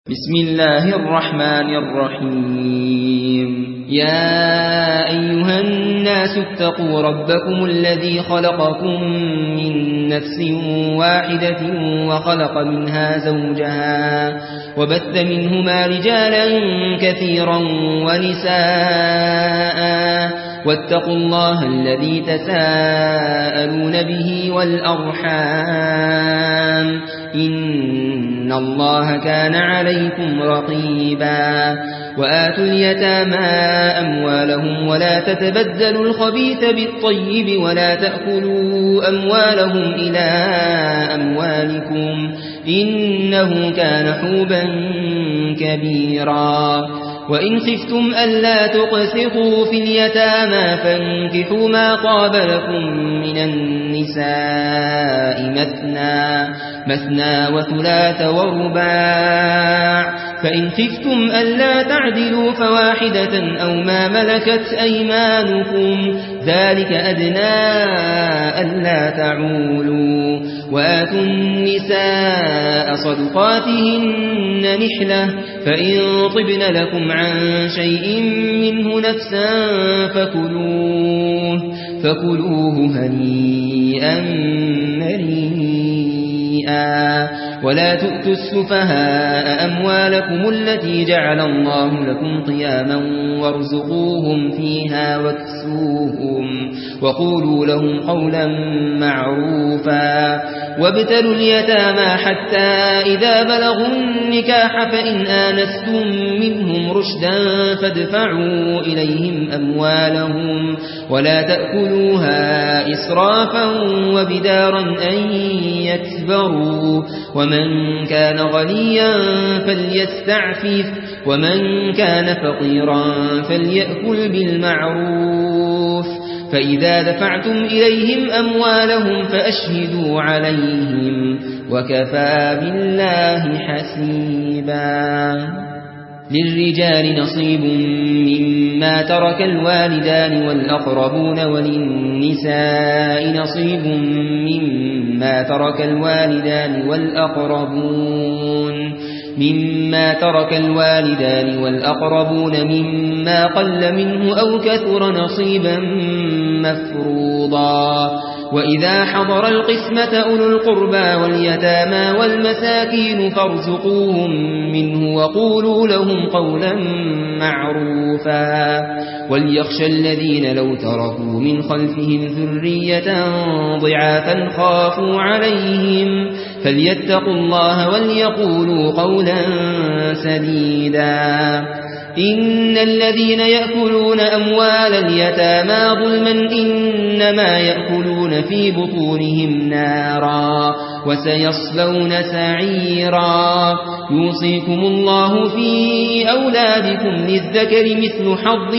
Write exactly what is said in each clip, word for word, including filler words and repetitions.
بسم الله الرحمن الرحيم يا أيها الناس اتقوا ربكم الذي خلقكم من نفس واحدة وخلق منها زوجها وبث منهما رجالا كثيرا ونساء واتقوا الله الذي تساءلون به والأرحام إن الله كان عليكم رقيبا وآتوا اليتامى أموالهم ولا تتبدلوا الخبيث بالطيب ولا تأكلوا أموالهم إلى أموالكم إنه كان حوبا كبيرا وإن خفتم ألا تقسطوا في اليتامى فانكحوا ما طاب لكم من النساء مثنى مثنى وثلاث ورباع فإن خفتم ألا تعدلوا فواحدة أو ما ملكت أيمانكم ذلك أدنى ألا تعولوا وآتوا النساء صدقاتهن نحلة فإن طبن لكم عن شيء منه نفسا فكلوه فكلوه هنيئا مريئا ولا تؤتوا السفهاء أموالكم التي جعل الله لكم قياما وارزقوهم فيها واكسوهم وقولوا لهم قولا معروفا وابتلوا اليتامى حتى إذا بلغوا النكاح فإن آنستم منهم رشدا فادفعوا إليهم أموالهم ولا تأكلوها إسرافا وبدارا أن يكبروا ومن كان غنيا فليستعفف ومن كان فقيرا فليأكل بالمعروف فإذا دفعتم إليهم أموالهم فأشهدوا عليهم وكفى بالله حسيبا للرجال نصيب مما ترك الوالدان والأقربون وللنساء نصيب مما ترك الوالدان والأقربون مما ترك الوالدان والأقربون مما قل منه أو كثر نصيبا مفروضا وإذا حضر القسمة أولو القربى واليتامى والمساكين فارزقوهم منه وقولوا لهم قولا معروفا وليخشى الذين لو تركوا من خلفهم ذرية ضعافا خافوا عليهم فليتقوا الله وليقولوا قولا سديدا إن الذين يأكلون أموال اليتامى ظلما إنما يأكلون في بطونهم نارا وسيصلون سعيرا يوصيكم الله في أولادكم للذكر مثل حظ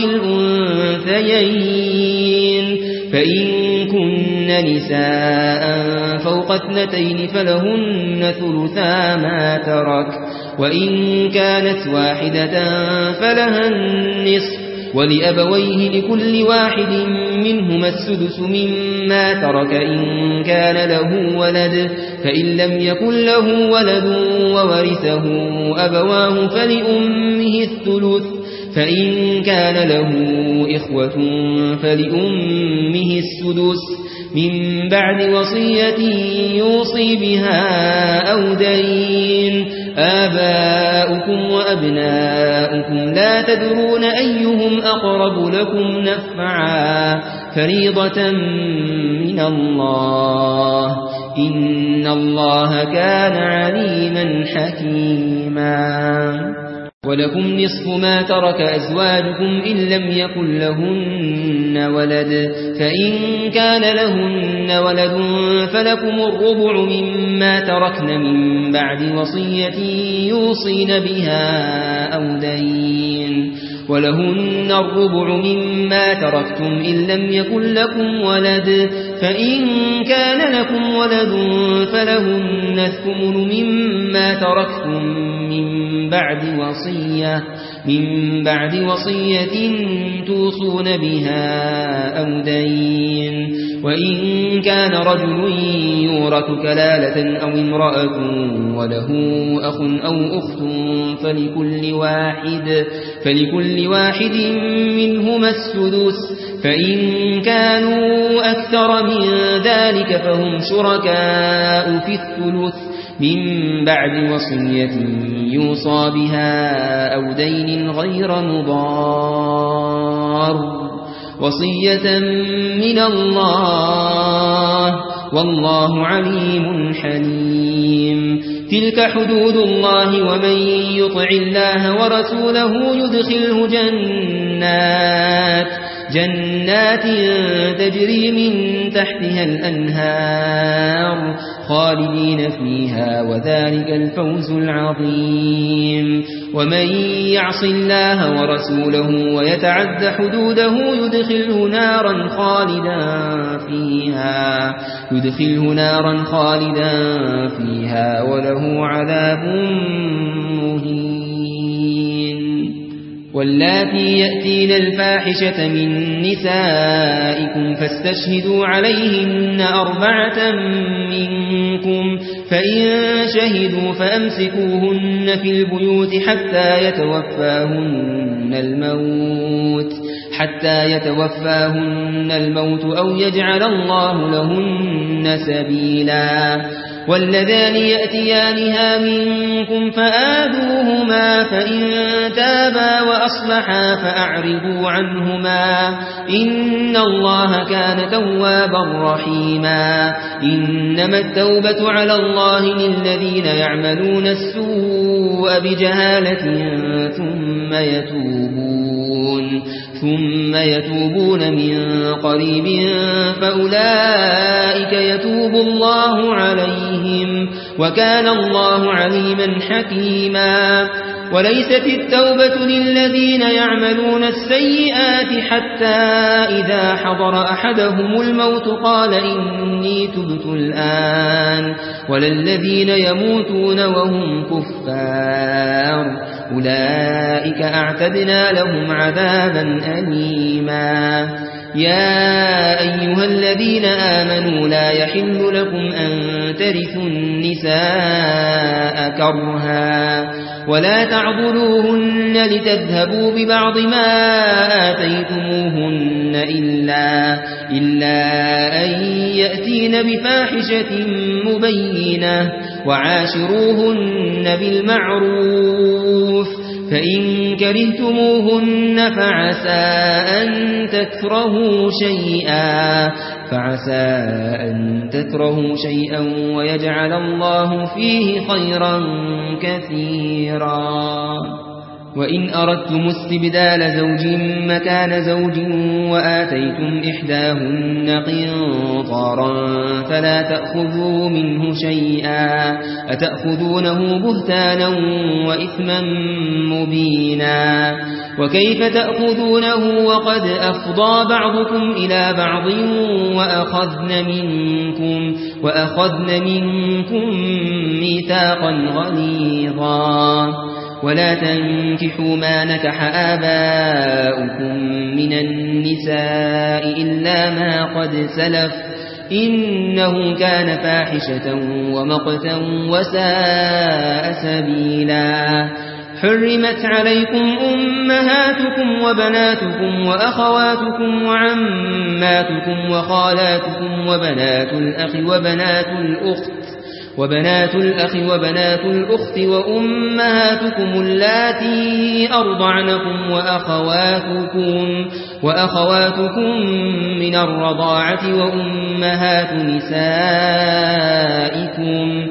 الأنثيين فإن كن نساء فوق اثنتين فلهن ثلثا ما ترك وإن كانت واحدة فلها النصف ولأبويه لكل واحد منهما السدس مما ترك إن كان له ولد فإن لم يكن له ولد وورثه أبواه فلأمه الثلث فإن كان له إخوة فلأمه السدس من بعد وصية يوصي بها أو دين آباؤكم وأبناؤكم لا تدرون أيهم أقرب لكم نفعا فريضة من الله إن الله كان عليما حكيما ولكم نصف ما ترك أزواجكم إن لم يكن لهن ولد فإن كان لهن ولد فلكم الربع مما تركن من بعد وصية يوصين بها أو دين ولهن الربع مما تركتم إن لم يكن لكم ولد فإن كان لكم ولد فلهن الثمن مما تركتم من بعد وصية من بعد وصية توصون بها أو دين وإن كان رجل يورث كلالة أو امرأة وله أخ أو أخت فلكل واحد, فلكل واحد منهما السدس، فإن كانوا أكثر من ذلك فهم شركاء في الثلث من بعد وصية يوصى بها أو دين غير مضار، وصية من الله والله عليم حليم. تلك حدود الله ومن يطع الله ورسوله يدخله جنات جنات تجري من تحتها الأنهار خالدين فيها وذلك الفوز العظيم. ومن يعص الله ورسوله ويتعد حدوده يدخله نارا خالدا فيها يدخله نارا خالدا فيها وله عذاب مهين. واللاتي يأتين الفاحشة من نسائكم فاستشهدوا عليهن أربعة منكم، فإن شهدوا فأمسكوهن في البيوت حتى يتوفاهن الموت حتى يتوفاهن الموت أو يجعل الله لهن سبيلا. واللذان يأتيانها منكم فآذوهما فإن تابا وأصلحا فأعرضوا عنهما إن الله كان توابا رحيما. إنما التوبة على الله للذين يعملون السوء بجهالة ثم يتوبون ثم يتوبون من قريب فأولئك يتوب الله عليهم وكان الله عليما حكيما. وليست التوبة للذين يعملون السيئات حتى إذا حضر أحدهم الموت قال إني تبت الآن، وللذين يموتون وهم كفار أولئك أعتدنا لهم عذابا أليما. يا أيها الذين آمنوا لا يحل لكم أن ترثوا النساء كرها ولا تعضلوهن لتذهبوا ببعض ما آتيتموهن إلا, إلا أن يأتين بفاحشة مبينة وعاشروهن بالمعروف، فإن كرهتموهن فعسى أن تكرهوا شيئا فعسى أن تكرهوا شيئا ويجعل الله فيه خيرا كثيرا. وإن أردتم استبدال زوج مكان زوج وآتيتم إحداهن قنطارا فلا تأخذوا منه شيئا أتأخذونه بهتانا وإثما مبينا. وكيف تأخذونه وقد أفضى بعضكم إلى بعض وأخذن منكم, وأخذن منكم ميثاقا غليظا. ولا تنكحوا ما نكح آباؤكم من النساء إلا ما قد سلف إنه كان فاحشة ومقتا وساء سبيلا. حرمت عليكم أمهاتكم وبناتكم وأخواتكم وعماتكم وخالاتكم وبنات الأخ وبنات الأخت وبنات الأخ وبنات الأخت وأمهاتكم اللاتي أرضعنكم وأخواتكم, وأخواتكم من الرضاعة وأمهات نسائكم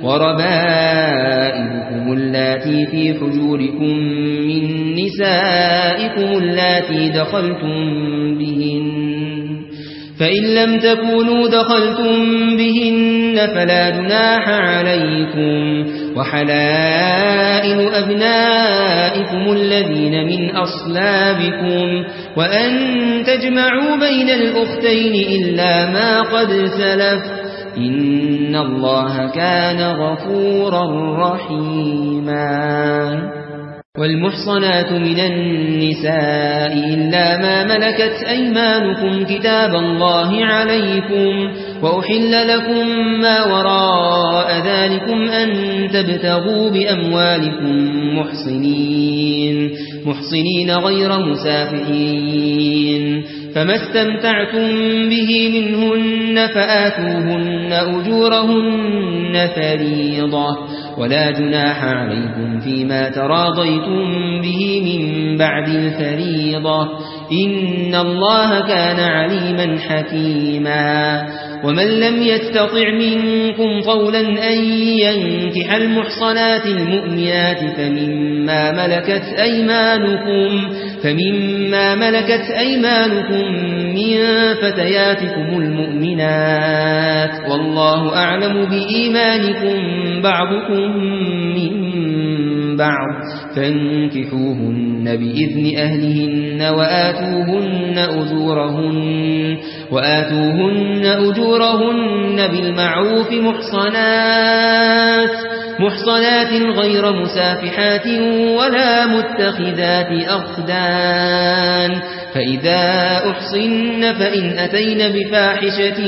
وربائبكم اللاتي في حجوركم من نسائكم اللاتي دخلتم بهن، فإن لم تكونوا دخلتم بهن فلا جناح عليكم. وحلائل أبنائكم الذين من أصلابكم وأن تجمعوا بين الأختين إلا ما قد سلف إن الله كان غفورا رحيما. والمحصنات من النساء إلا ما ملكت أيمانكم كتاب الله عليكم وأحل لكم ما وراء ذلكم أن تبتغوا بأموالكم محصنين محصنين غير مسافحين فما استمتعتم به منهن فآتوهن أجورهن فريضة ولا جناح عليكم فيما تراضيتم به من بعد الفريضة إن الله كان عليما حكيما ومن لم يستطع منكم قولا أن ينكح المحصنات المؤمنات فمما ملكت أيمانكم فمما ملكت أيمانكم من فتياتكم المؤمنات والله أعلم بإيمانكم بعضكم من بعض فانكحوهن بإذن أهلهن وآتوهن أجورهن وآتوهن أجورهن بالمعروف محصنات محصنات غير مسافحات ولا متخذات أخدان فإذا أحصن فإن أتين بفاحشة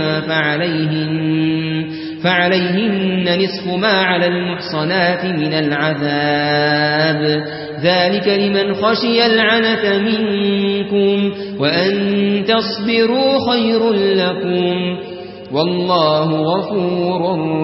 فعليهن فعليهن نصف ما على المحصنات من العذاب ذلك لمن خشي العنة منكم وأن تصبروا خير لكم والله غفور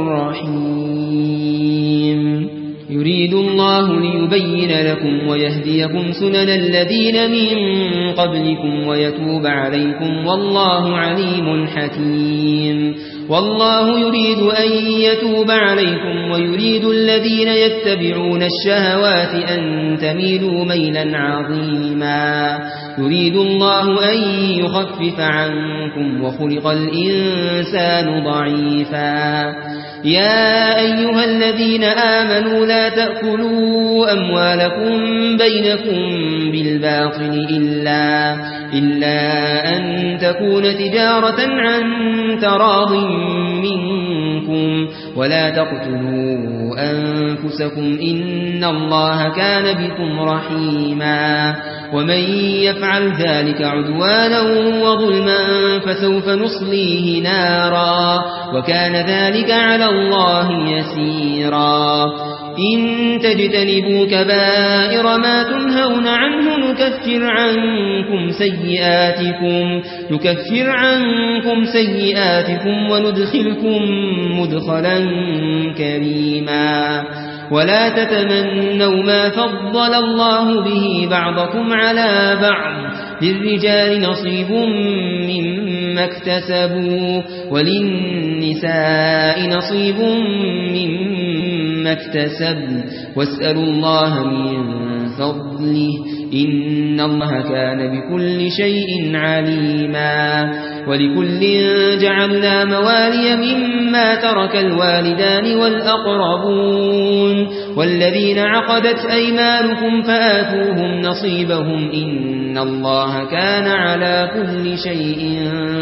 رحيم يريد الله ليبين لكم ويهديكم سنن الذين من قبلكم ويتوب عليكم والله عليم حكيم والله يريد أن يتوب عليكم ويريد الذين يتبعون الشهوات أن تميلوا ميلا عظيما يريد الله أن يخفف عنكم وخلق الإنسان ضعيفا يا أيها الذين آمنوا لا تأكلوا أموالكم بينكم بالباطل إلا, إلا أن تكون تجارة عن تراض منكم ولا تقتلوا أنفسكم إن الله كان بكم رحيما ومن يفعل ذلك عدوانا وظلما فسوف نصليه نارا وكان ذلك على الله يسيرا إن تجتنبوا كبائر ما تنهون عنه نكفر عنكم سيئاتكم نكفر عنكم سيئاتكم وندخلكم مدخلا كريما ولا تتمنوا ما فضل الله به بعضكم على بعض للرجال نصيب مما اكتسبوا وللنساء نصيب مما اكتسبوا واسألوا الله من فضله إن الله كان بكل شيء عليما ولكل جعلنا موالي مما ترك الوالدان والأقربون والذين عقدت أيمانكم فآتوهم نصيبهم إن الله كان على كل شيء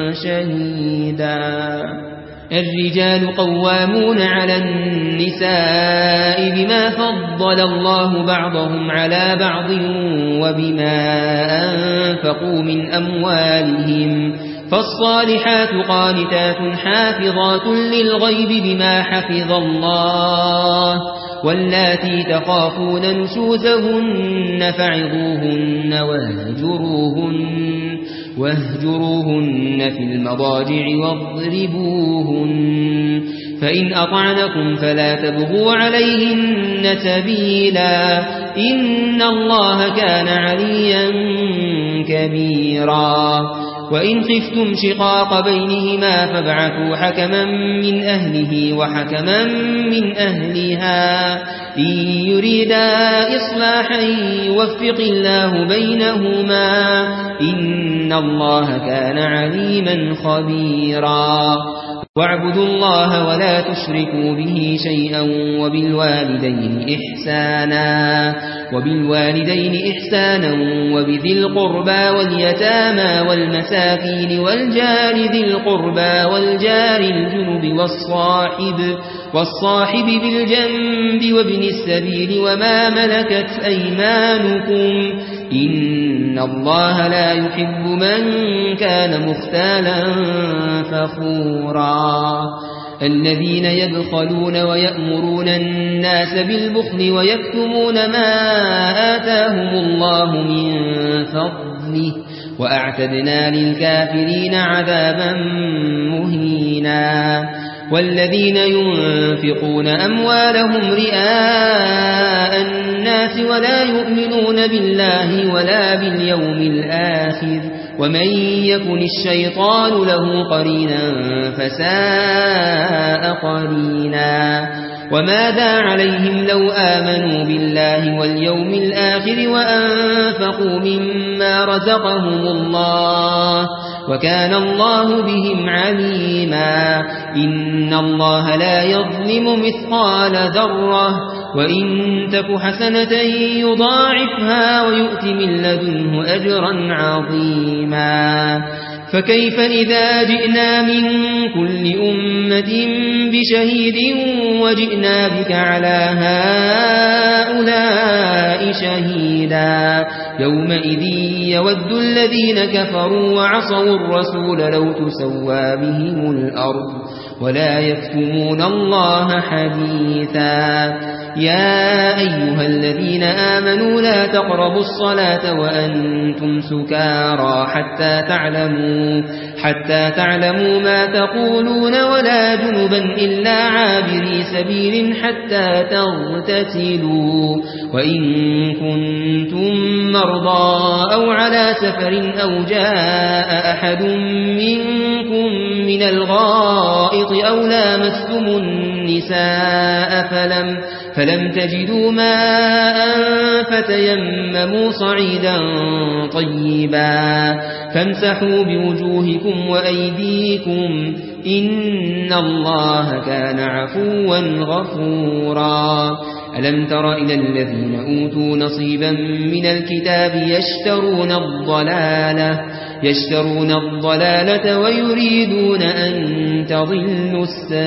شهيدا الرجال قوامون على النساء بما فضل الله بعضهم على بعض وبما أنفقوا من أموالهم فالصالحات قانتات حافظات للغيب بما حفظ الله واللاتي تخافون نشوزهن فعظوهن واهجروهن واهجروهن في المضاجع واضربوهن فإن أطعنكم فلا تبغوا عليهن سبيلا إن الله كان عليا كبيرا وإن خفتم شقاق بينهما فابعثوا حكما من أهله وحكما من أهلها إن يريدا إصلاحا يوفق الله بينهما إن الله كان عليما خبيرا واعبدوا الله ولا تشركوا به شيئا وبالوالدين إحسانا وبالوالدين إحسانا وبذي القربى واليتامى والمساكين والجار ذي القربى والجار الجنب والصاحب والصاحب بالجنب وابن السبيل وما ملكت أيمانكم إن الله لا يحب من كان مختالا فخورا الذين يبخلون ويأمرون الناس بالبخل ويكتمون ما آتاهم الله من فضله وأعتدنا للكافرين عذابا مهينا والذين ينفقون أموالهم رئاء الناس ولا يؤمنون بالله ولا باليوم الآخر ومن يكن الشيطان له قرينا فساء قرينا وماذا عليهم لو آمنوا بالله واليوم الآخر وأنفقوا مما رزقهم الله وكان الله بهم عليما إن الله لا يظلم مثقال ذرة وإن تك حسنة يضاعفها ويؤت من لدنه أجرا عظيما فكيف إذا جئنا من كل أمة بشهيد وجئنا بك على هؤلاء شهيدا يومئذ يود الذين كفروا وعصوا الرسول لو تسوى بهم الأرض ولا يكتمون الله حديثا يا أيها الذين آمنوا لا تقربوا الصلاة وأنتم سكارى حتى تعلموا حتى تعلموا ما تقولون ولا جنبا إلا عابري سبيل حتى تغتسلوا وإن كنتم مرضى أو على سفر أو جاء أحد منكم من الغائط أو لامستم النساء فلم فلم تجدوا ماء فتيمموا صعيدا طيبا فامسحوا بوجوهكم وأيديكم إن الله كان عفوا غفورا ألم تر إلى الذين أوتوا نصيبا من الكتاب يشترون الضلالة يشترون الضلالة ويريدون أن تضلوا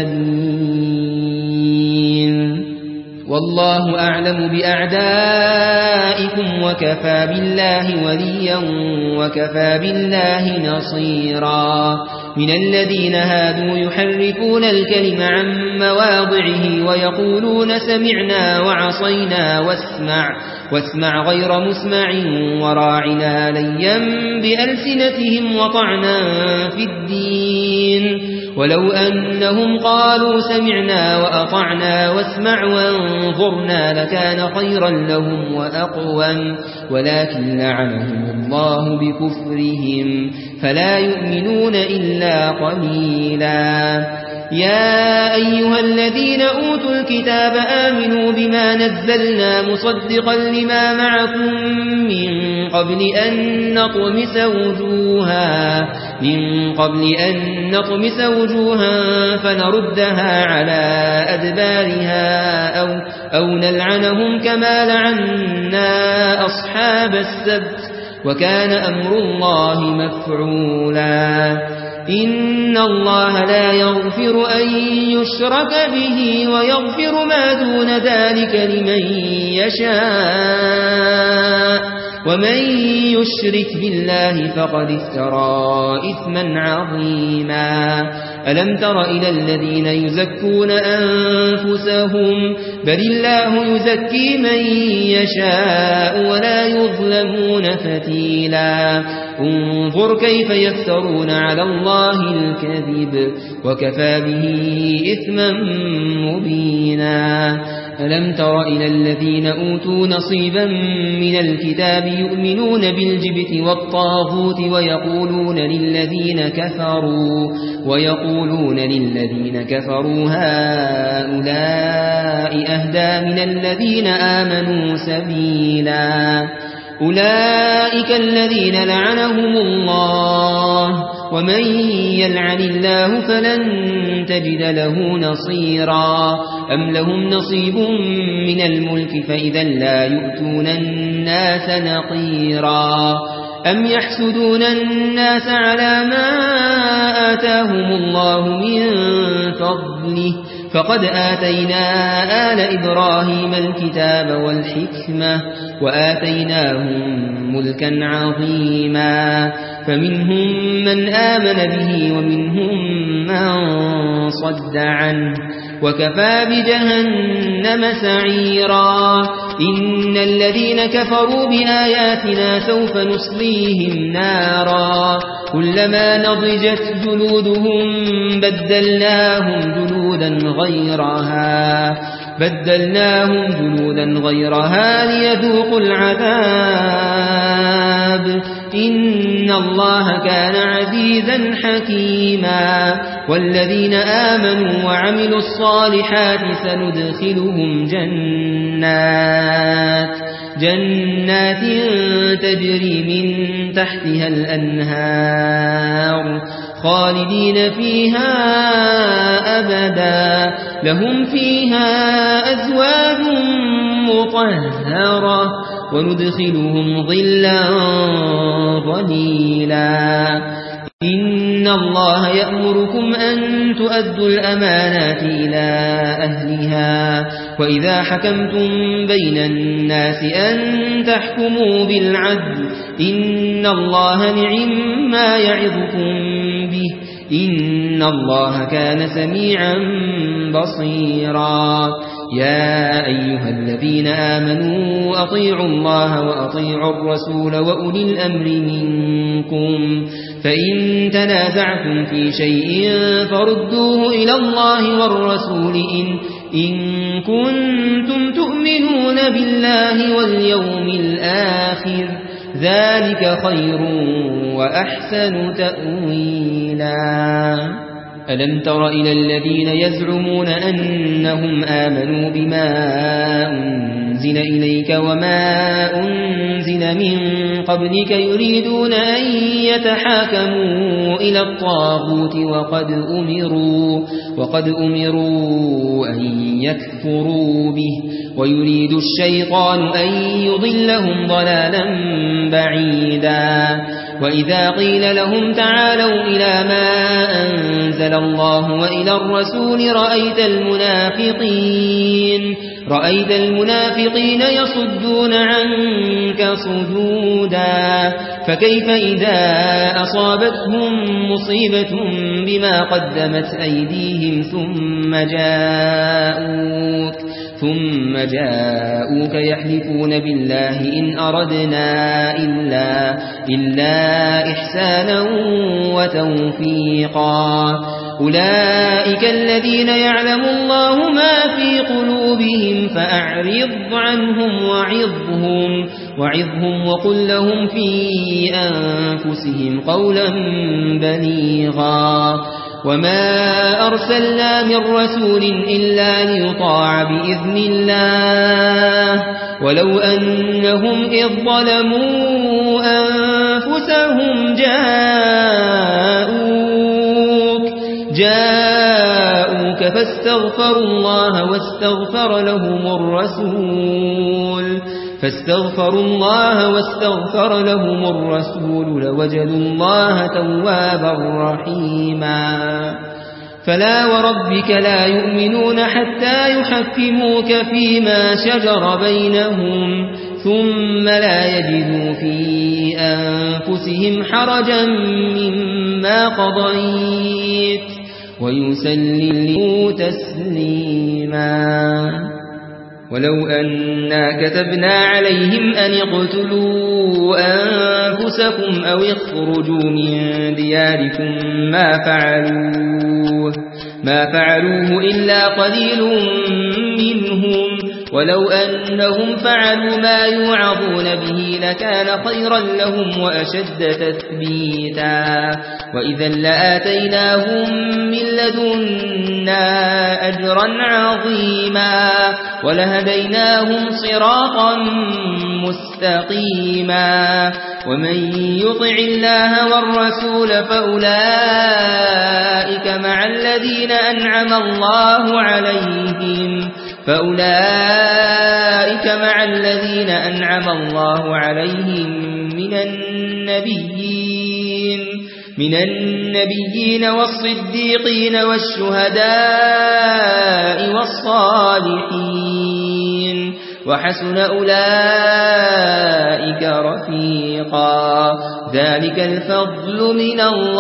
السبيل والله أعلم بأعدائكم وكفى بالله وليا وكفى بالله نصيرا من الذين هادوا يحرفون الكلم عن مواضعه ويقولون سمعنا وعصينا واسمع واسمع غير مسمع وراعنا ليا بألسنتهم وطعنا في الدين ولو أنهم قالوا سمعنا وأطعنا واسمع وانظرنا لكان خيرا لهم وأقوم ولكن لعنهم الله بكفرهم فلا يؤمنون إلا قليلا يا أيها الذين أوتوا الكتاب آمنوا بما نزلنا مصدقا لما معكم من قبل أن نطمس وجوها من قبل أن نطمس وجوها فنردها على أدبارها أو, أو نلعنهم كما لعنا أصحاب السبت وكان أمر الله مفعولا إن الله لا يغفر أن يشرك به ويغفر ما دون ذلك لمن يشاء ومن يشرك بالله فقد افترى إثما عظيما ألم تر إلى الذين يزكون أنفسهم بل الله يزكي من يشاء ولا يظلمون فتيلا انظر كيف يفترون على الله الكذب وكفى به إثما مبينا ألم تر إلى الذين أوتوا نصيبا من الكتاب يؤمنون بالجبت والطاغوت ويقولون للذين كفروا ويقولون للذين كفروا هؤلاء أهدى من الذين آمنوا سبيلا أولئك الذين لعنهم الله ومن يلعن الله فلن تجد له نصيرا أم لهم نصيب من الملك فإذا لا يؤتون الناس نقيرا أم يحسدون الناس على ما آتاهم الله من فضله فقد آتينا آل إبراهيم الكتاب والحكمة وآتيناهم ملكا عظيما فمنهم من آمن به ومنهم من صد عنه وكفى بجهنم سعيرا إن الذين كفروا بآياتنا سوف نصليهم نارا كلما نضجت جلودهم بدلناهم جلودا غيرها بدلناهم جلودا غيرها ليذوقوا العذاب إن الله كان عزيزا حكيما والذين آمنوا وعملوا الصالحات سندخلهم جنات جنات تجري من تحتها الأنهار خالدين فيها أبدا لهم فيها أزواج مطهرة وندخلهم ظلا ظليلا إن الله يأمركم أن تؤدوا الأمانات إلى أهلها وإذا حكمتم بين الناس أن تحكموا بالعدل إن الله نعم ما يعظكم به إن الله كان سميعا بصيرا يا أيها الذين آمنوا أطيعوا الله وأطيعوا الرسول وأولي الأمر منكم فإن تنازعتم في شيء فردوه إلى الله والرسول إن, إن كنتم تؤمنون بالله واليوم الآخر ذلك خير وأحسن تأويلا ألم تر إلى الذين يزعمون أنهم آمنوا بما أنزل إليك وما أنزل من قبلك يريدون أن يتحاكموا إلى الطاغوت وقد أمروا, وقد أمروا أن يكفروا به ويريد الشيطان أن يضلهم ضلالا بعيدا وإذا قيل لهم تعالوا إلى ما أنزل الله وإلى الرسول رأيت المنافقين رأيت المنافقين يصدون عنك صدودا فكيف إذا أصابتهم مصيبة بما قدمت أيديهم ثم جاءوك ثم جاءوك يحلفون بالله إن أردنا إلا, إلا إحسانا وتوفيقا أولئك الذين يعلم الله ما في قلوبهم فأعرض عنهم وعظهم, وعظهم وقل لهم في أنفسهم قولا بليغا وما أرسلنا من رسول إلا ليطاع بإذن الله ولو أنهم إذ ظلموا أنفسهم جاءوك, جاءوك فاستغفروا الله واستغفر لهم الرسول فاستغفروا الله واستغفر لهم الرسول لوجدوا الله توابا رحيما فلا وربك لا يؤمنون حتى يحكموك فيما شجر بينهم ثم لا يجدوا في أنفسهم حرجا مما قضيت ويسلموا تسليما ولو أنا كتبنا عليهم أن اقتلوا أنفسكم أو اخرجوا من دياركم ما فعلوه, ما فعلوه إلا قليل منهم ولو أنهم فعلوا ما يوعظون به لكان خيرا لهم وأشد تثبيتا وإذا لآتيناهم من لدنا أجرا عظيما ولهديناهم صراطا مستقيما ومن يطع الله والرسول فأولئك مع الذين أنعم الله عليهم فأولئك مع الذين أنعم الله عليهم من النبيين من النبيين والصديقين والشهداء والصالحين وحسن أولئك رفيقا ذلك الفضل من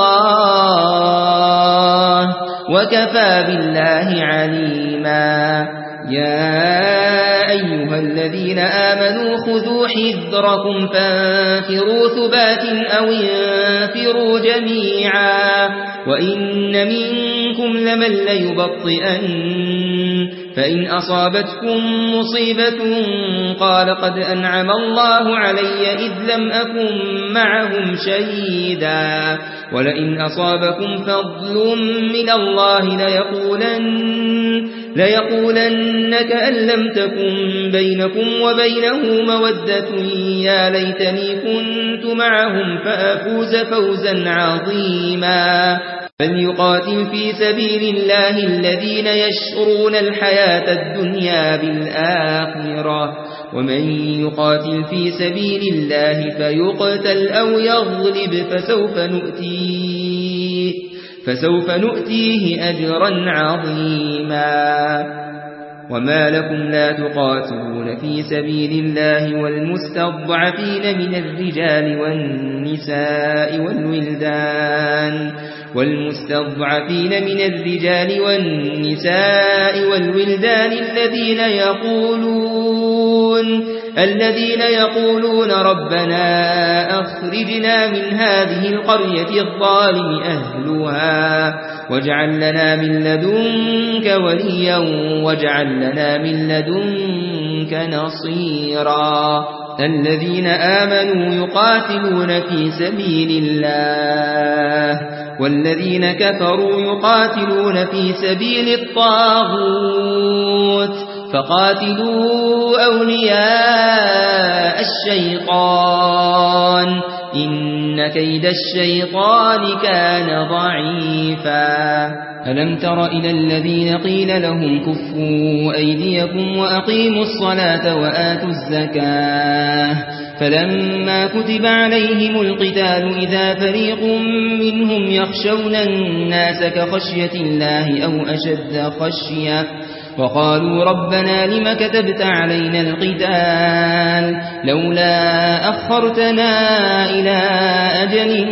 الله وكفى بالله عليما يا أيها الذين آمنوا خذوا حذركم فانفروا ثبات أو انفروا جميعا وإن منكم لمن ليبطئن فإن أصابتكم مصيبة قال قد أنعم الله علي إذ لم أكن معهم شهيدا ولئن أصابكم فضل من الله ليقولن ليقولن كأن لم تكن بينكم وبينه مودة يا ليتني كنت معهم فأفوز فوزا عظيما فليقاتل في سبيل الله الذين يشرون الحياة الدنيا بالآخرة ومن يقاتل في سبيل الله فيقتل أو يغلب فسوف نؤتيه فسوف نؤتيه أجرا عظيما وما لكم لا تقاتلون في سبيل الله والمستضعفين من الرجال والنساء والولدان والمستضعفين من الرجال والنساء والولدان الذين يقولون الذين يقولون ربنا أخرجنا من هذه القرية الظالم أهلها واجعل لنا من لدنك وليا واجعل لنا من لدنك نصيرا الذين آمنوا يقاتلون في سبيل الله والذين كفروا يقاتلون في سبيل الطاغوت فقاتلوا أولياء الشيطان إن كيد الشيطان كان ضعيفا ألم تر إلى الذين قيل لهم كفوا أيديكم وأقيموا الصلاة وآتوا الزكاة فلما كتب عليهم القتال إذا فريق منهم يخشون الناس كخشية الله أو أشد خشية وقالوا ربنا لم كتبت علينا القتال لولا أخرتنا إلى أجل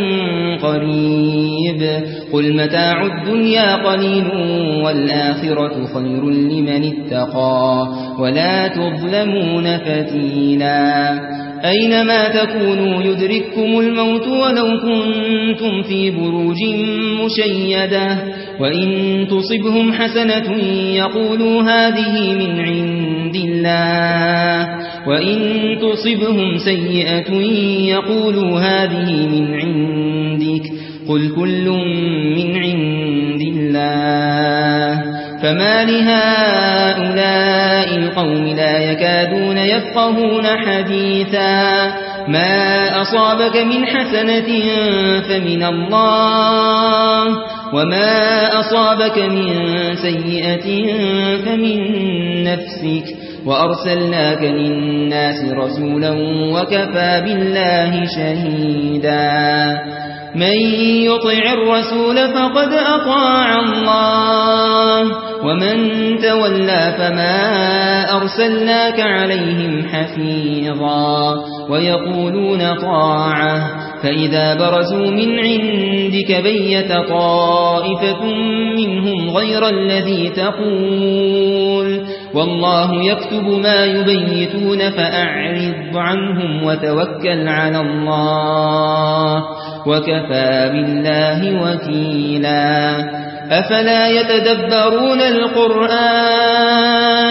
قريب قل متاع الدنيا قليل والآخرة خير لمن اتقى ولا تظلمون فتيلا أينما تكونوا يدرككم الموت ولو كنتم في بروج مشيدة وإن تصبهم حسنة يقولوا هذه من عند الله وإن تصبهم سيئة يقولوا هذه من عندك قل كل من عند الله فما لهؤلاء القوم لا يكادون يفقهون حديثا ما أصابك من حسنة فمن الله وما أصابك من سيئة فمن نفسك وأرسلناك للناس رسولا وكفى بالله شهيدا من يطع الرسول فقد أطاع الله ومن تولى فما أرسلناك عليهم حفيظا ويقولون طاعة فإذا برزوا من عندك بيت طائفة منهم غير الذي تقول والله يكتب ما يبيتون فأعرض عنهم وتوكل على الله وكفى بالله وكيلا أفلا يتدبرون القرآن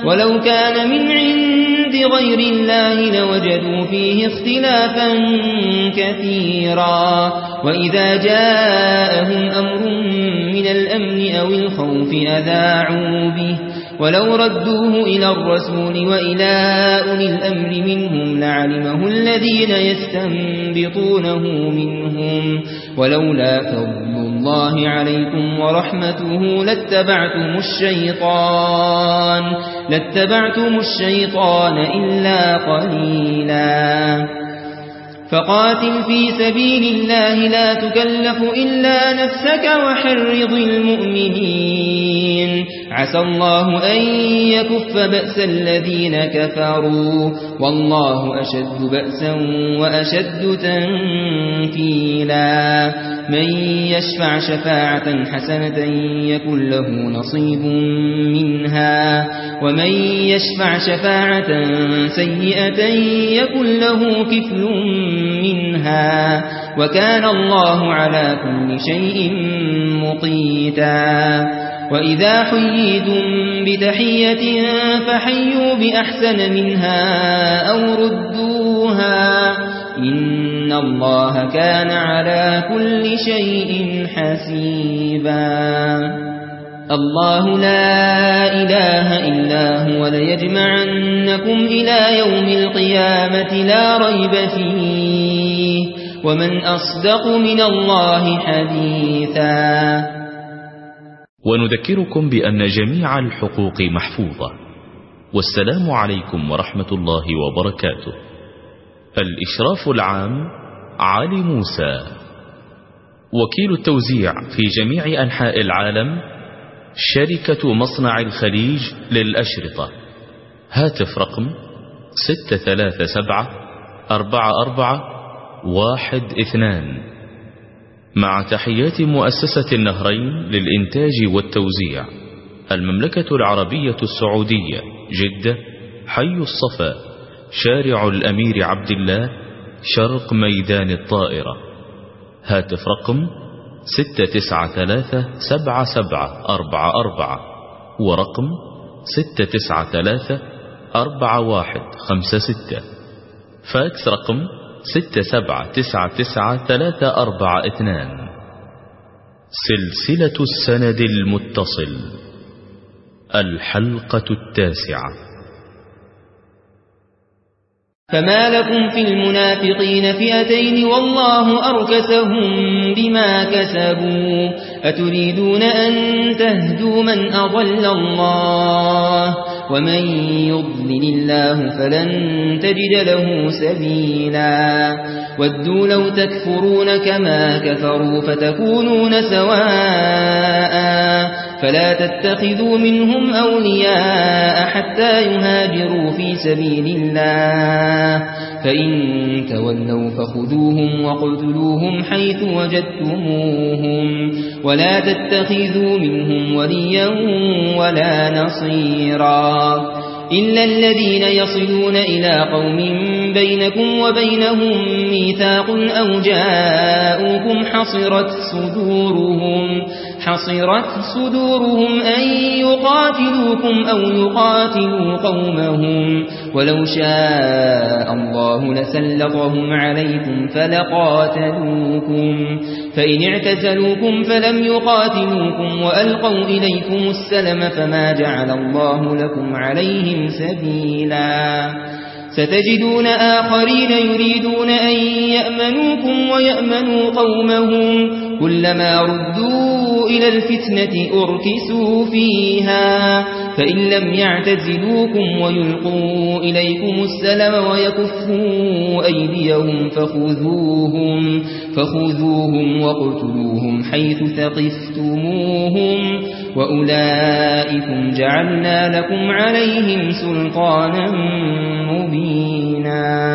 ولو كان من عند غير الله لوجدوا فيه اختلافا كثيرا وإذا جاءهم أمر من الأمن أو الخوف أذاعوا به ولو ردوه إلى الرسول وإلى أولي الأمر منهم لعلمه الذين يستنبطونه منهم ولولا فضل الله عليكم ورحمته لاتبعتم الشيطان لاتبعتم الشيطان إلا قليلا فقاتل في سبيل الله لا تكلف إلا نفسك وحرض المؤمنين عسى الله أن يكف بأس الذين كفروا والله أشد بأسا وأشد تنكيلا من يشفع شفاعة حسنة يكن له نصيب منها ومن يشفع شفاعة سيئة يكن له كفل منها وكان الله على كل شيء مقيتا وإذا حييتم بتحية فحيوا بأحسن منها أو ردوها إن الله كان على كل شيء حسيبا الله لا إله إلا هو ليجمعنكم إلى يوم القيامة لا ريب فيه ومن أصدق من الله حديثا ونذكركم بأن جميع الحقوق محفوظة والسلام عليكم ورحمة الله وبركاته. الإشراف العام علي موسى، وكيل التوزيع في جميع أنحاء العالم شركة مصنع الخليج للأشرطة. هاتف رقم ستة ثلاثة سبعة أربعة أربعة واحد اثنان. مع تحيات مؤسسة النهرين للإنتاج والتوزيع، المملكة العربية السعودية، جدة، حي الصفا، شارع الأمير عبد الله، شرق ميدان الطائرة. هاتف رقم ستة تسعة ثلاثة سبعة سبعة أربعة أربعة ورقم ستة تسعة ثلاثة أربعة واحد خمسة ستة. فاكس رقم ستة سبعة تسعة تسعة ثلاثة أربعة اثنان. سلسلة السند المتصل، الحلقة التاسعة. فما لكم في المنافقين فئتين والله أركسهم بما كسبوا أتريدون أن تهدوا من أضل الله ومن يضلل الله فلن تجد له سبيلا ودوا لو تكفرون كما كفروا فتكونون سواء فلا تتخذوا منهم أولياء حتى يهاجروا في سبيل الله فإن تولوا فخذوهم وقتلوهم حيث وجدتموهم ولا تتخذوا منهم وليا ولا نصيرا إلا الذين يصلون إلى قوم بينكم وبينهم ميثاق أو جاءوكم حصرت صدورهم حصرت صدورهم أن يقاتلوكم أو يقاتلوا قومهم ولو شاء الله لسلطهم عليكم فلقاتلوكم فإن اعتزلوكم فلم يقاتلوكم وألقوا إليكم السلم فما جعل الله لكم عليهم سبيلا ستجدون آخرين يريدون أن يأمنوكم ويأمنوا قومهم كلما ردوا إلى الفتنة أركسوا فيها فإن لم يعتزلوكم ويلقوا إليكم السلم ويكفوا أيديهم فخذوهم, فخذوهم وقتلوهم حيث ثقفتموهم وأولئكم جعلنا لكم عليهم سلطانا مبينا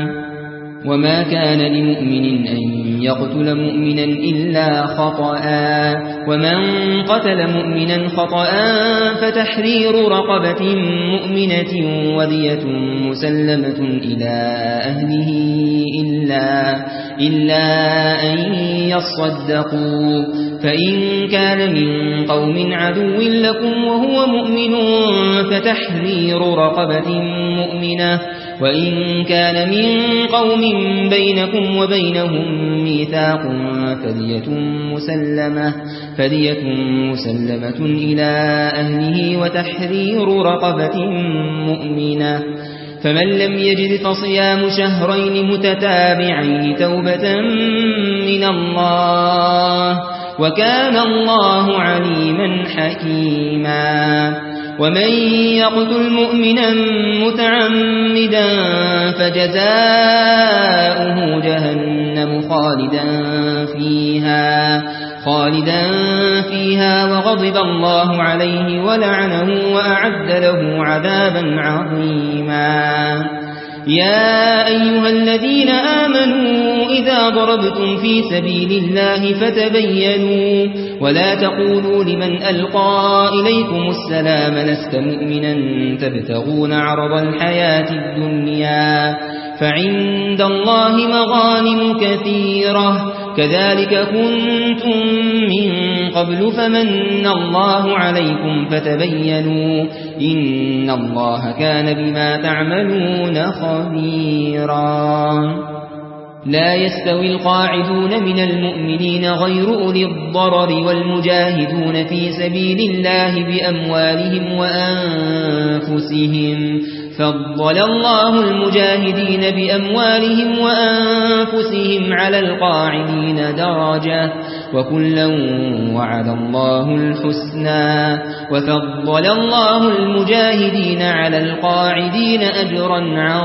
وما كان لمؤمن أن يقتل مؤمنا إلا خطأ ومن قتل مؤمنا خطأ فتحرير رقبة مؤمنة ودية مسلمة إلى أهله إلا, إلا أن يصدقوا. فإن كان من قوم عدو لكم وهو مؤمن فتحرير رقبة مؤمنة، وإن كان من قوم بينكم وبينهم ميثاق فدية مسلمة, فدية مسلمة إلى أهله وتحرير رقبة مؤمنة. فمن لم يجد فصيام شهرين متتابعين توبة من الله وكان الله عليما حكيما. ومن يقتل مؤمنا متعمدا فجزاؤه جهنم خالدا فيها خالدا فيها وغضب الله عليه ولعنه وأعد له عذابا عظيما. يا أيها الذين آمنوا إذا ضربتم في سبيل الله فتبينوا ولا تقولوا لمن ألقى إليكم السلام لست مؤمنا تبتغون عرض الحياة الدنيا فعند الله مغانم كثيرة كذلك كنتم من قبل فمن الله عليكم فتبينوا إن الله كان بما تعملون خبيرا. لا يستوي القاعدون من المؤمنين غير أولي الضرر والمجاهدون في سبيل الله بأموالهم وأنفسهم فضل الله المجاهدين بأموالهم وأنفسهم على القاعدين درجة وكلا وعد الله الحسنى وفضل الله المجاهدين على القاعدين أجرا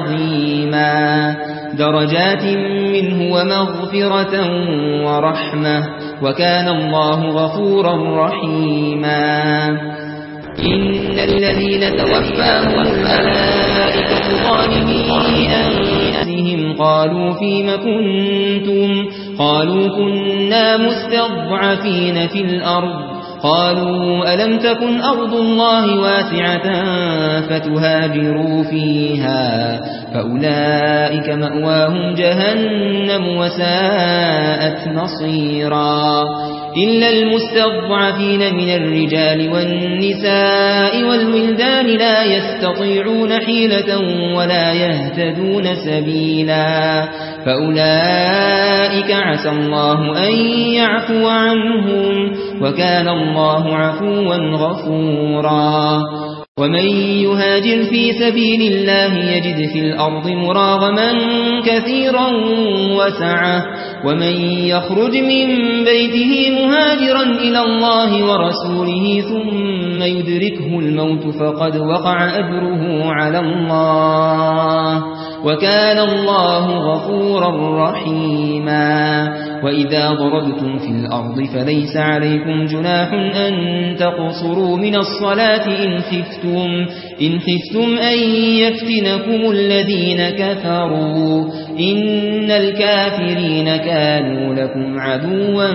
عظيما درجات منه ومغفرة ورحمة وكان الله غفورا رحيما. إن الذين توفاهم الملائكة ظالمي أنفسهم قالوا فيم كنتم قالوا كنا مستضعفين في الأرض قالوا ألم تكن أرض الله واسعة فتهاجروا فيها فأولئك مأواهم جهنم وساءت مصيرا. إلا المستضعفين من الرجال والنساء والولدان لا يستطيعون حيلة ولا يهتدون سبيلا فأولئك عسى الله أن يعفو عنهم وكان الله عفوا غفورا. ومن يهاجر في سبيل الله يجد في الأرض مراغما كثيرا وسعة ومن يخرج من بيته مهاجرا إلى الله ورسوله ثم يدركه الموت فقد وقع أجره على الله وكان الله غفورا رحيما. وإذا ضربتم في الأرض فليس عليكم جناح أن تقصروا من الصلاة إن خفتم, إن خفتم أن يفتنكم الذين كفروا إن الكافرين كانوا لكم عدوا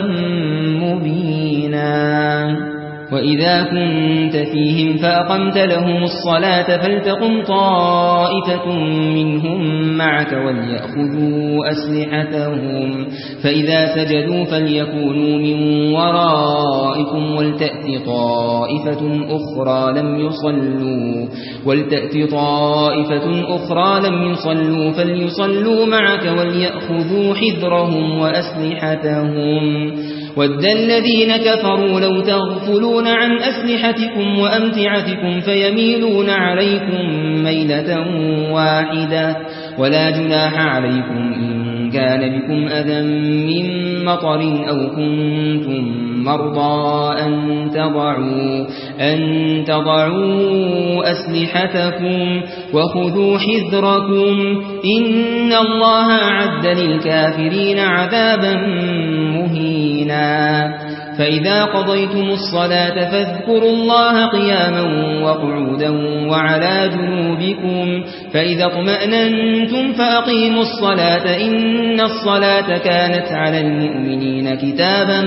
مبينا. وإذا كنت فيهم فأقمت لهم الصلاة فلتقم طائفة منهم معك وليأخذوا أسلحتهم فإذا سجدوا فليكونوا من ورائكم ولتأت طائفة أخرى لم يصلوا ولتأت طائفة أخرى لم يصلوا فليصلوا معك وليأخذوا حذرهم وأسلحتهم ود الذين كفروا لو تغفلون عن أسلحتكم وأمتعتكم فيميلون عليكم ميلة واحدة ولا جناح عليكم إن كان بكم أذى من مطر أو كنتم مرضى أن تضعوا, أن تضعوا أسلحتكم وخذوا حذركم إن الله أعد للكافرين عذابا مهينا. فإذا قضيتم الصلاة فاذكروا الله قياما وقعودا وعلى جنوبكم فإذا اطمأننتم فأقيموا الصلاة إن الصلاة كانت على المؤمنين كتابا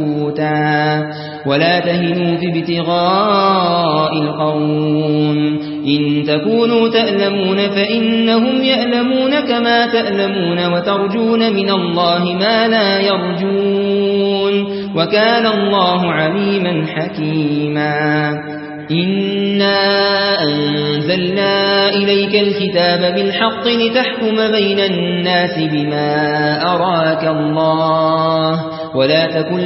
موقوتا. ولا تهنوا في ابتغاء القوم إن تكونوا تألمون فإنهم يألمون كما تألمون وترجون من الله ما لا يرجون وكان الله عليما حكيما إنا أنزلنا إليك الكتاب بالحق لتحكم بين الناس بما أراك الله ولا تكن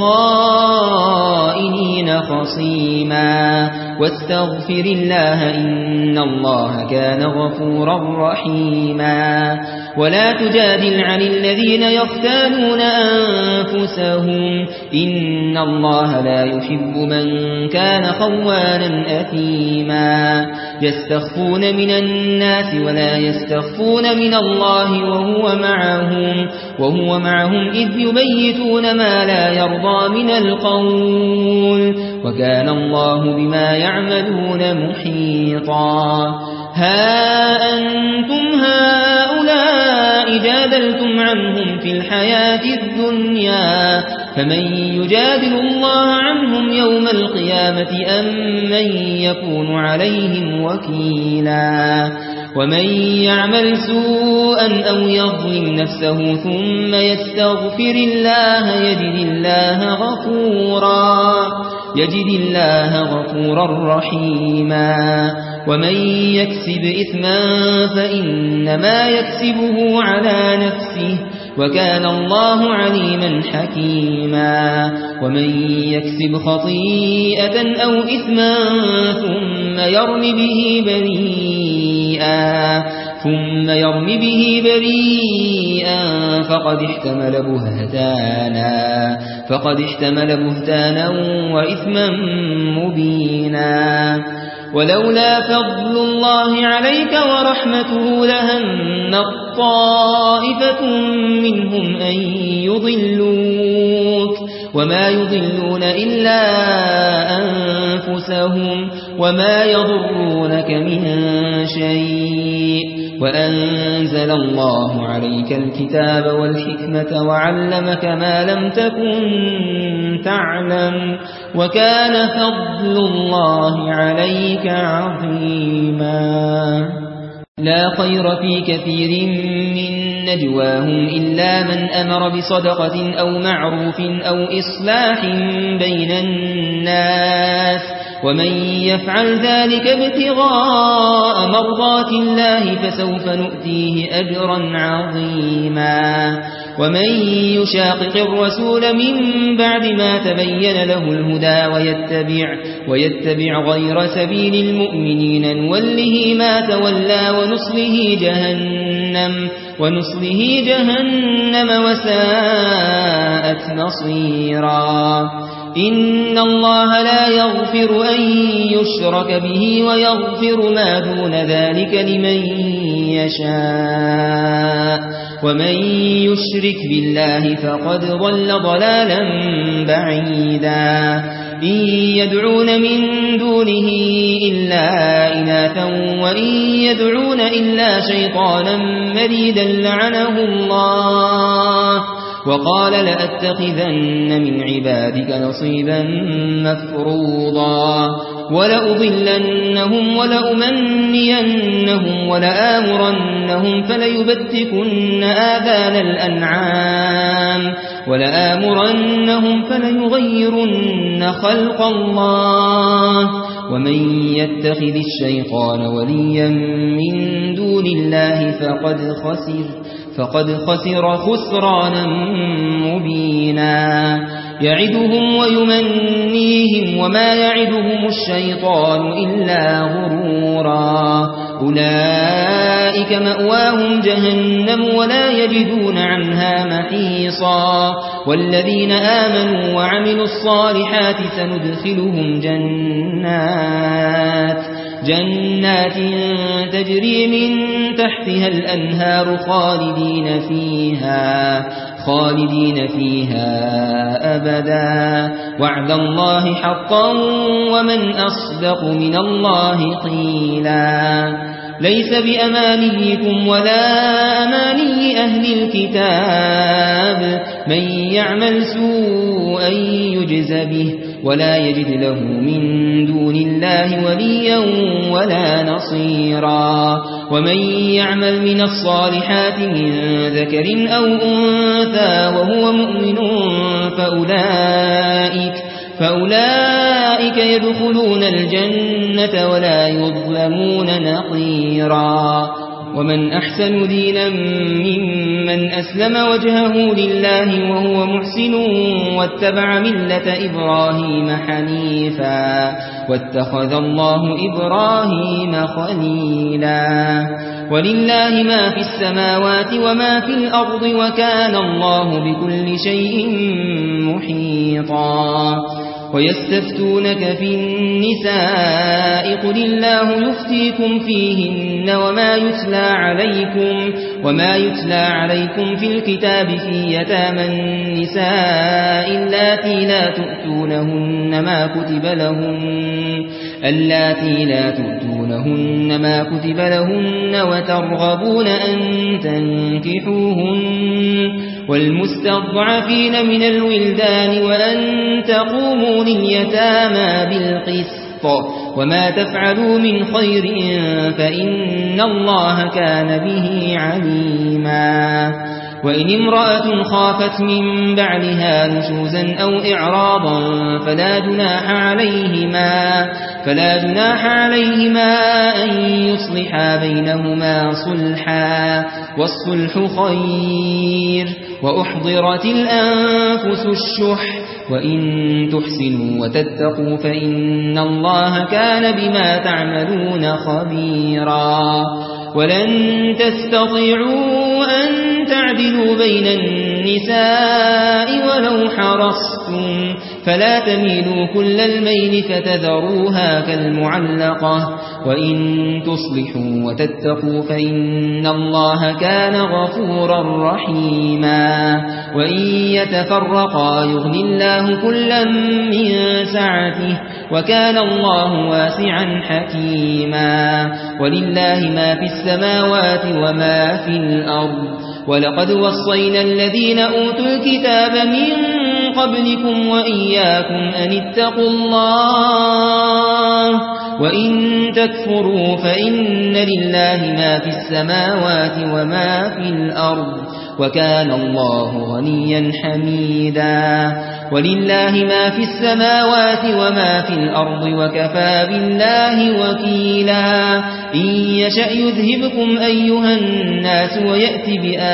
للخائنين خصيما واستغفر الله إن الله كان غفورا رحيما ولا تجادل عن الذين يختانون أنفسهم إن الله لا يحب من كان خوانا أثيما يستخفون من الناس ولا يستخفون من الله وهو معهم وهو معهم إذ يبيتون ما لا يرضى من القول وكان الله بما يعملون محيطا ها أنتم هؤلاء جادلتم عنهم في الحياة الدنيا فمن يجادل الله عنهم يوم القيامة أم من يكون عليهم وكيلا ومن يعمل سوءا أو يظلم نفسه ثم يستغفر الله يجد الله غفورا يجد الله غفورا رحيما ومن يكسب إثما فإنما يكسبه على نفسه وكان الله عليما حكيما ومن يكسب خطيئة أو إثما ثم يرم به بريئا ثم يرم به بريئا فقد احتمل بهتانا فقد احتمل بهتانا وإثما مبينا ولولا فضل الله عليك ورحمته لهم طائفة منهم أن يضلوك وما يضلون إلا أنفسهم وما يضرونك من شيء وأنزل الله عليك الكتاب والحكمة وعلمك ما لم تكن تعلم وكان فضل الله عليك عظيما لا خير في كثير من نجواهم إلا من أمر بصدقة أو معروف أو إصلاح بين الناس ومن يفعل ذلك ابتغاء مرضات الله فسوف نؤتيه أجرا عظيما ومن يشاقق الرسول من بعد ما تبين له الهدى ويتبع, ويتبع غير سبيل المؤمنين نوله ما تولى ونصله جهنم ونصله جهنم وساءت مصيرا إن الله لا يغفر أن يشرك به ويغفر ما دون ذلك لمن يشاء ومن يشرك بالله فقد ضل ضلالا بعيدا إن يدعون من دونه إلا إناثا وإن يدعون إلا شيطانا مريدا لعنه الله وقال لأتخذن من عبادك نصيبا مفروضا ولأضلنهم ولأمنينهم ولآمرنهم فليبتكن آذان الأنعام ولآمرنهم فليغيرن خلق الله ومن يتخذ الشيطان وليا من دون الله فقد خسر فقد خسر خسرانا مبينا يعدهم ويمنيهم وما يعدهم الشيطان إلا غرورا أولئك مأواهم جهنم ولا يجدون عنها محيصا والذين آمنوا وعملوا الصالحات سندخلهم جنات جنات تجري من تحتها الأنهار خالدين فيها خالدين فيها أبدا وعد الله حقا ومن أصدق من الله قيلا ليس بأمانيكم ولا أماني أهل الكتاب من يعمل سوءا يجز به ولا يجد له من دون الله وليا ولا نصيرا. ومن يعمل من الصالحات من ذكر أو أنثى وهو مؤمن فأولئك, فأولئك يدخلون الجنة ولا يظلمون نقيرا. ومن أحسن دينا ممن أسلم وجهه لله وهو محسن واتبع ملة إبراهيم حنيفا واتخذ الله إبراهيم خليلا. ولله ما في السماوات وما في الأرض وكان الله بكل شيء محيطا. ويستفتونك في النساء قل الله يفتيكم فيهن وما يتلى عليكم وما يتلى عليكم في الكتاب في يتامى النساء اللاتي لا تؤتونهن ما كتب لهن اللاتي لا تؤتونهن ما كتب لهن وترغبون أن تنكحوهن والمستضعفين من الولدان وأن تقوموا لليتامى بالقسط وما تفعلوا من خير فإن الله كان به عليما. وإن امرأة خافت من بعلها نشوزا أو إعراضا فلا جناح عليهما فلا جناح عليهما أن يصلحا بينهما صلحا والصلح خير. وأحضرت الأنفس الشح وإن تحسنوا وتتقوا فإن الله كان بما تعملون خبيرا. ولن تستطيعوا أن تعدلوا بين النساء ولو حرصتم فلا تميلوا كل الميل فتذروها كالمعلقة وإن تصلحوا وتتقوا فإن الله كان غفورا رحيما. وإن يتفرقا يغن الله كلا من سعته وكان الله واسعا حكيما. ولله ما في السماوات وما في الأرض. ولقد وصينا الذين أوتوا الكتاب من قبلكم وإياكم أن اتقوا الله وإن تكفروا فإن لله ما في السماوات وما في الأرض وكان الله غنيا حميدا. ولله ما في السماوات وما في الأرض وكفى بالله وكيلا. إن يشأ يذهبكم أيها الناس ويأتي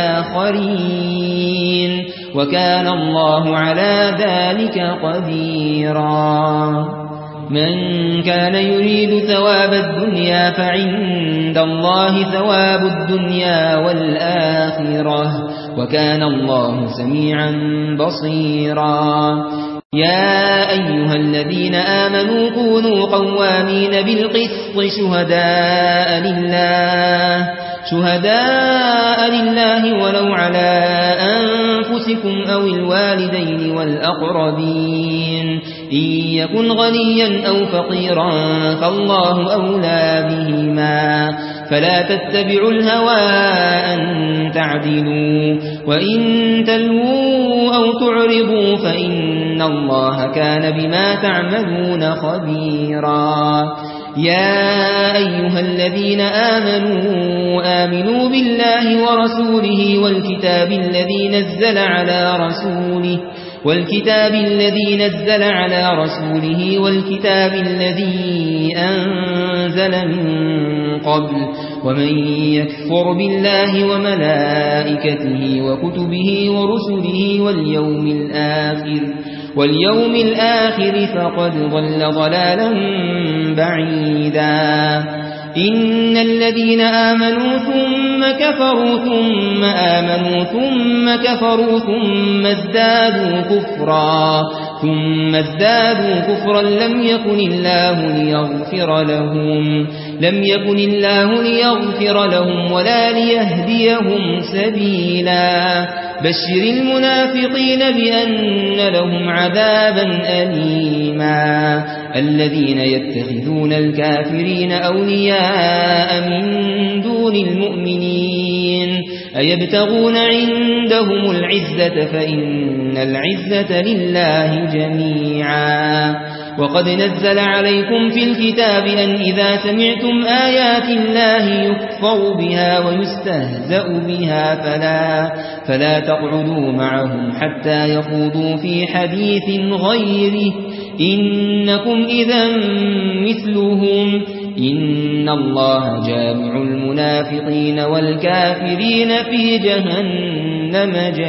بآخرين وكان الله على ذلك قديرا. من كان يريد ثواب الدنيا فعند الله ثواب الدنيا والآخرة وكان الله سميعا بصيرا. يا أيها الذين آمنوا كونوا قوامين بالقسط شهداء لله شهداء لله ولو على أنفسكم أو الوالدين والأقربين إن يكن غنيا أو فقيرا فالله أولى بهما فلا تتبعوا الهوى أن تعدلوا وإن تلووا أو تعرضوا فإن الله كان بما تعملون خبيرا. يا أيها الذين آمنوا آمنوا بالله ورسوله والكتاب الذي نزل على رسوله والكتاب الذي نزل على رسوله والكتاب الذي أنزل من قبل ومن يكفر بالله وملائكته وكتبه ورسله واليوم الآخر واليوم الآخر فقد ضل ضلالا بعيدا. إن الذين آمنوا ثم كفروا ثم آمنوا ثم كفروا ثم ازدادوا كفرا ثم ازدادوا كفرا لم يكن الله ليغفر لهم لم يكن الله ليغفر لهم ولا ليهديهم سبيلا. بشر المنافقين بأن لهم عذابا أليما. الذين يتخذون الكافرين أولياء من دون المؤمنين أيبتغون عندهم العزة فإن العزة لله جميعا وقد نزل عليكم في الكتاب أن إذا سمعتم آيات الله يكفر بها ويستهزأ بها فلا, فلا تقعدوا معهم حتى يخوضوا في حديث غيره إنكم إذا مثلهم إن الله جامع المنافقين والكافرين في جهنم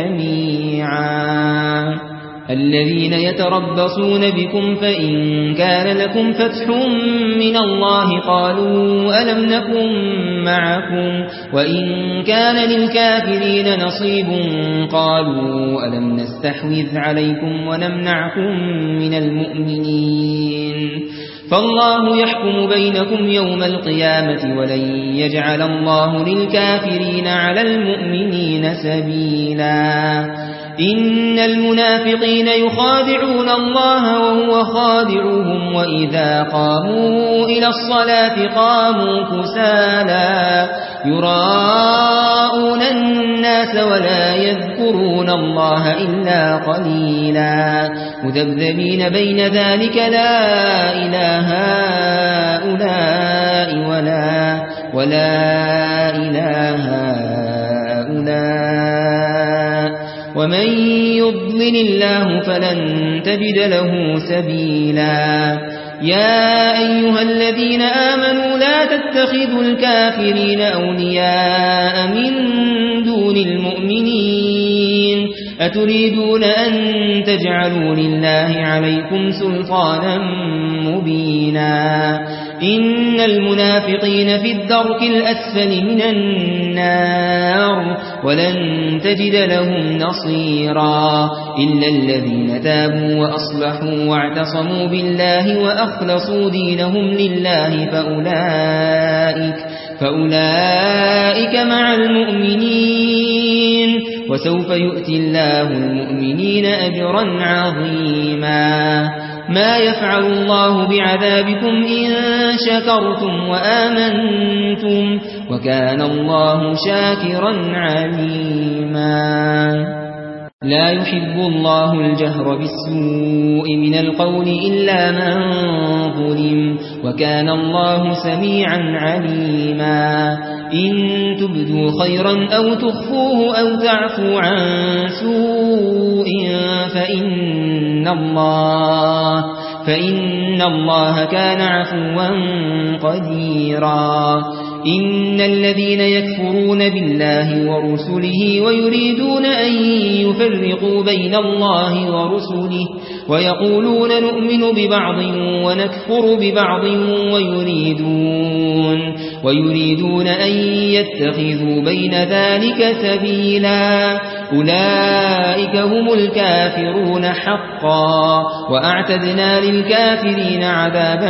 جميعا الذين يتربصون بكم فإن كان لكم فتح من الله قالوا ألم نكن معكم وإن كان للكافرين نصيب قالوا ألم نستحوذ عليكم ونمنعكم من المؤمنين فالله يحكم بينكم يوم القيامة ولن يجعل الله للكافرين على المؤمنين سبيلا إن المنافقين يخادعون الله وهو خادعهم وإذا قاموا إلى الصلاة قاموا كسالى يراءون الناس ولا يذكرون الله إلا قليلا مذبذبين بين ذلك لا إله هؤلاء ولا, ولا إله هؤلاء ومن يضلل الله فلن تجد له سبيلا يا أيها الذين آمنوا لا تتخذوا الكافرين أولياء من دون المؤمنين أتريدون أن تجعلوا لله عليكم سلطانا مبينا إن المنافقين في الدرك الأسفل من النار ولن تجد لهم نصيرا إلا الذين تابوا وأصلحوا واعتصموا بالله وأخلصوا دينهم لله فأولئك, فأولئك مع المؤمنين وسوف يؤتي الله المؤمنين أجرا عظيما ما يفعل الله بعذابكم إن شكرتم وآمنتم وكان الله شاكرا عليما لا يحب الله الجهر بالسوء من القول إلا من ظلم وكان الله سميعا عليما إن تبدوا خيرا أو تخفوه أو تعفوا عن سوء فإن الله, فإن الله كان عفوا قديرا إن الذين يكفرون بالله ورسله ويريدون أن يفرقوا بين الله ورسله ويقولون نؤمن ببعض ونكفر ببعض ويريدون, ويريدون أن يتخذوا بين ذلك سبيلا أولئك هم الكافرون حقا وأعتدنا للكافرين عذابا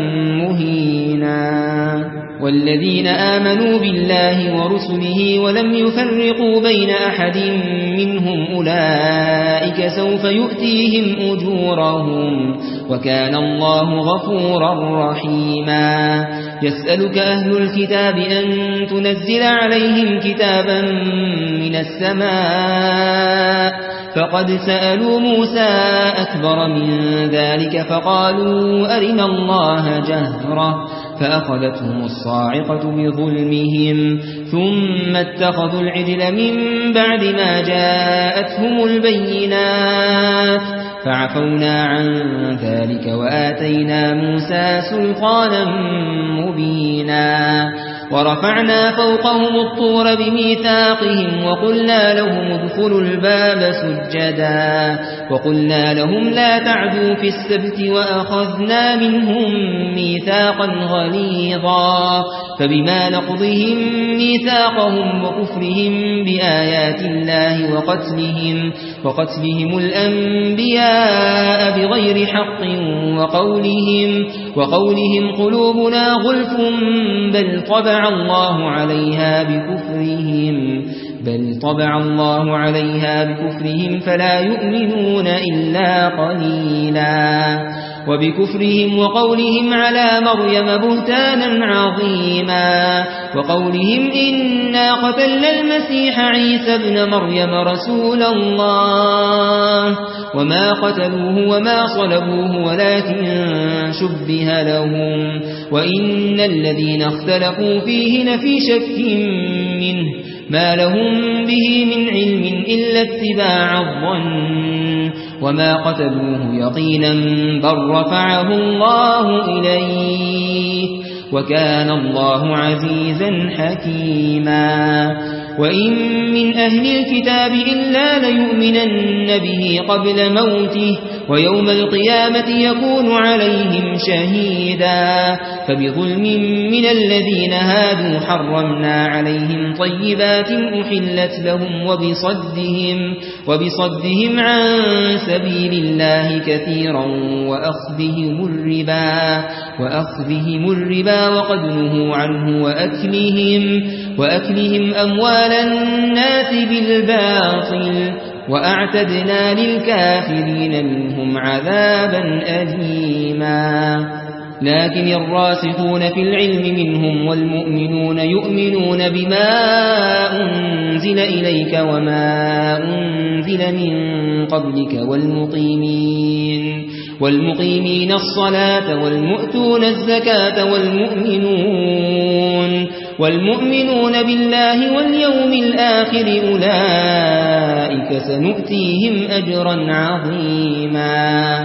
مهينا والذين آمنوا بالله ورسله ولم يفرقوا بين أحد منهم أولئك سوف يؤتيهم أجورهم وكان الله غفورا رحيما يسألك أهل الكتاب أن تنزل عليهم كتابا من السماء فقد سألوا موسى أكبر من ذلك فقالوا أرنا الله جهرة فأخذتهم الصاعقة بظلمهم ثم اتخذوا العجل من بعد ما جاءتهم البينات فعفونا عن ذلك وآتينا موسى سلطانا مبينا ورفعنا فوقهم الطور بميثاقهم وقلنا لهم ادخلوا الباب سجدا وقلنا لهم لا تعدوا في السبت وأخذنا منهم ميثاقا غليظا فبما نقضهم ميثاقهم وكفرهم بآيات الله وقتلهم, وقتلهم الأنبياء بغير حق وقولهم, وقولهم قلوبنا غلف بل طبع الله عليها بكفرهم بل طبع الله عليها بكفرهم فلا يؤمنون إلا قليلا وبكفرهم وقولهم على مريم بهتانا عظيما وقولهم إنا قتلنا المسيح عيسى ابن مريم رسول الله وما قتلوه وما صلبوه ولكن شبه لهم وإن الذين اختلفوا فيه لفي شك منه ما لهم به من علم إلا اتباع الظن وما قتلوه يقينا بل رفعه الله إليه وكان الله عزيزا حكيما وإن من أهل الكتاب إلا ليؤمنن به قبل موته ويوم القيامة يكون عليهم شهيدا فبظلم من الذين هادوا حرمنا عليهم طيبات أحلت لهم وبصدهم, وبصدهم عن سبيل الله كثيرا وأخذهم الربا, وأخذهم الربا وقد نهوا عنه وأكلهم, وأكلهم أموال الناس بالباطل وأعتدنا للكافرين منهم عذابا أليما لكن الراسخون في العلم منهم والمؤمنون يؤمنون بما أنزل إليك وما أنزل من قبلك والمقيمين والمقيمين الصلاة والمؤتون الزكاة والمؤمنون والمؤمنون بالله واليوم الآخر أولئك سنؤتيهم أجرا عظيما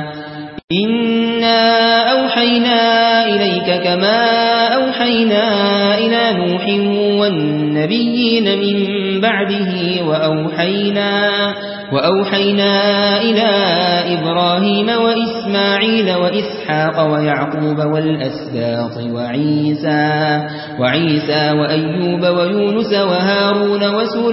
إنا أوحينا إليك كما أوحينا إلى نوح والنبيين من بعده وأوحينا, وأوحينا إلى إبراهيم وإسماعيل وإسحاق ويعقوب والأسباط وعيسى, وعيسى وأيوب ويونس وهارون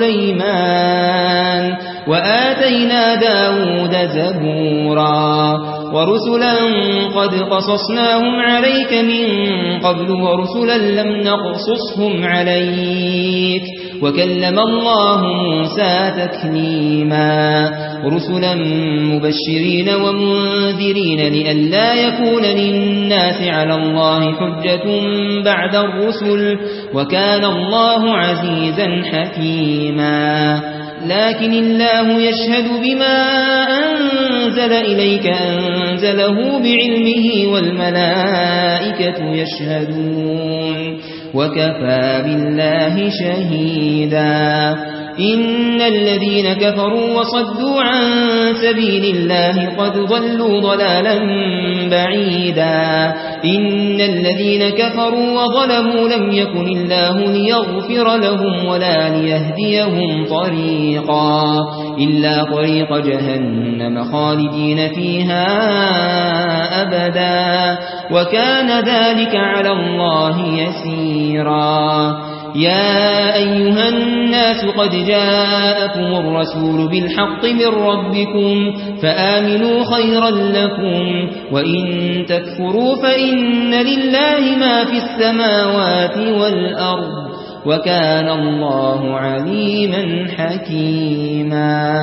وسليمان وآتينا داود زبورا ورسلا قد قصصناهم عليك من قبل ورسلا لم نقصصهم عليك وكلم الله موسى تكليما رسلا مبشرين ومنذرين لئلا يكون للناس على الله حجة بعد الرسل وكان الله عزيزا حكيما لكن الله يشهد بما أنزل إليك أنزله بعلمه والملائكة يشهدون وكفى بالله شهيدا إن الذين كفروا وصدوا عن سبيل الله قد ضلوا ضلالا بعيدا إن الذين كفروا وظلموا لم يكن الله ليغفر لهم ولا ليهديهم طريقا إلا طريق جهنم خالدين فيها أبدا وكان ذلك على الله يسيرا يا أيها الناس قد جاءكم الرسول بالحق من ربكم فآمنوا خيرا لكم وإن تكفروا فإن لله ما في السماوات والأرض وكان الله عليما حكيما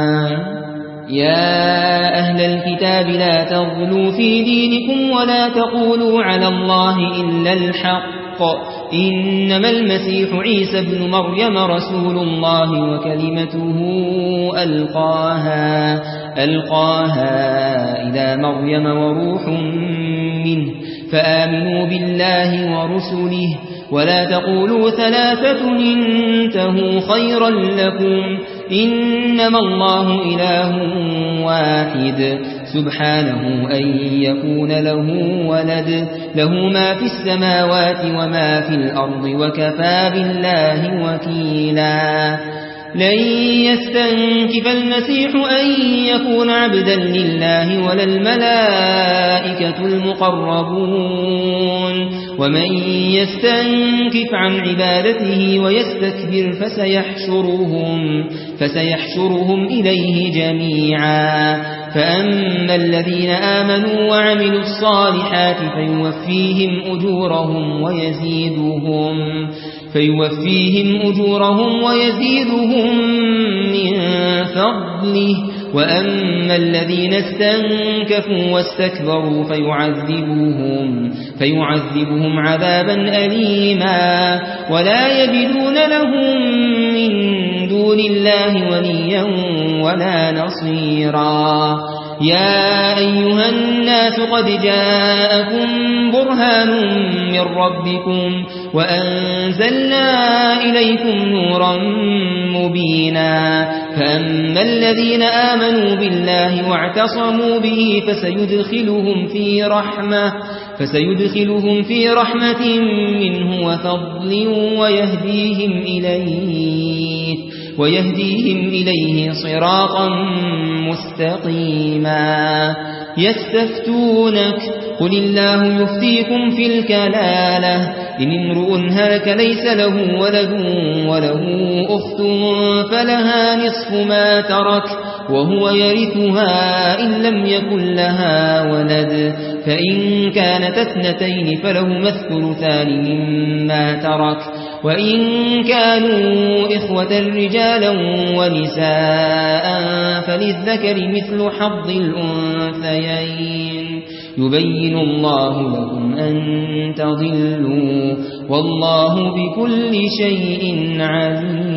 يا أهل الكتاب لا تغلوا في دينكم ولا تقولوا على الله إلا الحق إنما المسيح عيسى ابن مريم رسول الله وكلمته ألقاها, ألقاها إلى مريم وروح منه فآمنوا بالله ورسله ولا تقولوا ثلاثة انتهوا خيرا لكم إنما الله إله واحد سبحانه أن يكون له ولد له ما في السماوات وما في الأرض وكفى بالله وكيلا لن يستنكف المسيح أن يكون عبدا لله ولا الملائكة المقربون ومن يستنكف عن عبادته ويستكبر فسيحشرهم, فسيحشرهم إليه جميعا فأما الذين آمنوا وعملوا الصالحات فيوفيهم أجورهم ويزيدهم فيوفيهم أجورهم ويزيدهم من فضله وأما الذين استنكفوا واستكبروا فيعذبوهم, فيعذبهم عذابا أليما ولا يجدون لهم من دون الله وليا ولا نصيرا. يا أيها الناس قد جاءكم برهان من ربكم وأنزلنا إليكم نورا مبينا. فأما الذين آمنوا بالله واعتصموا به فسيدخلهم في رحمة فسيدخلهم في رحمة منه وفضل ويهديهم إليه ويهديهم إليه صراطا مستقيما. يستفتونك قل الله يفتيكم في الكلالة إن امرؤ هلك ليس له ولد وله أخت فلها نصف ما ترك وهو يرثها إن لم يكن لها ولد فإن كانت اثنتين فلهما الثلثان مما ترك وإن كانوا إخوة رجالا ونساء فللذكر مثل حظ الأنثيين يبين الله لكم أن تضلوا والله بكل شيء عليم.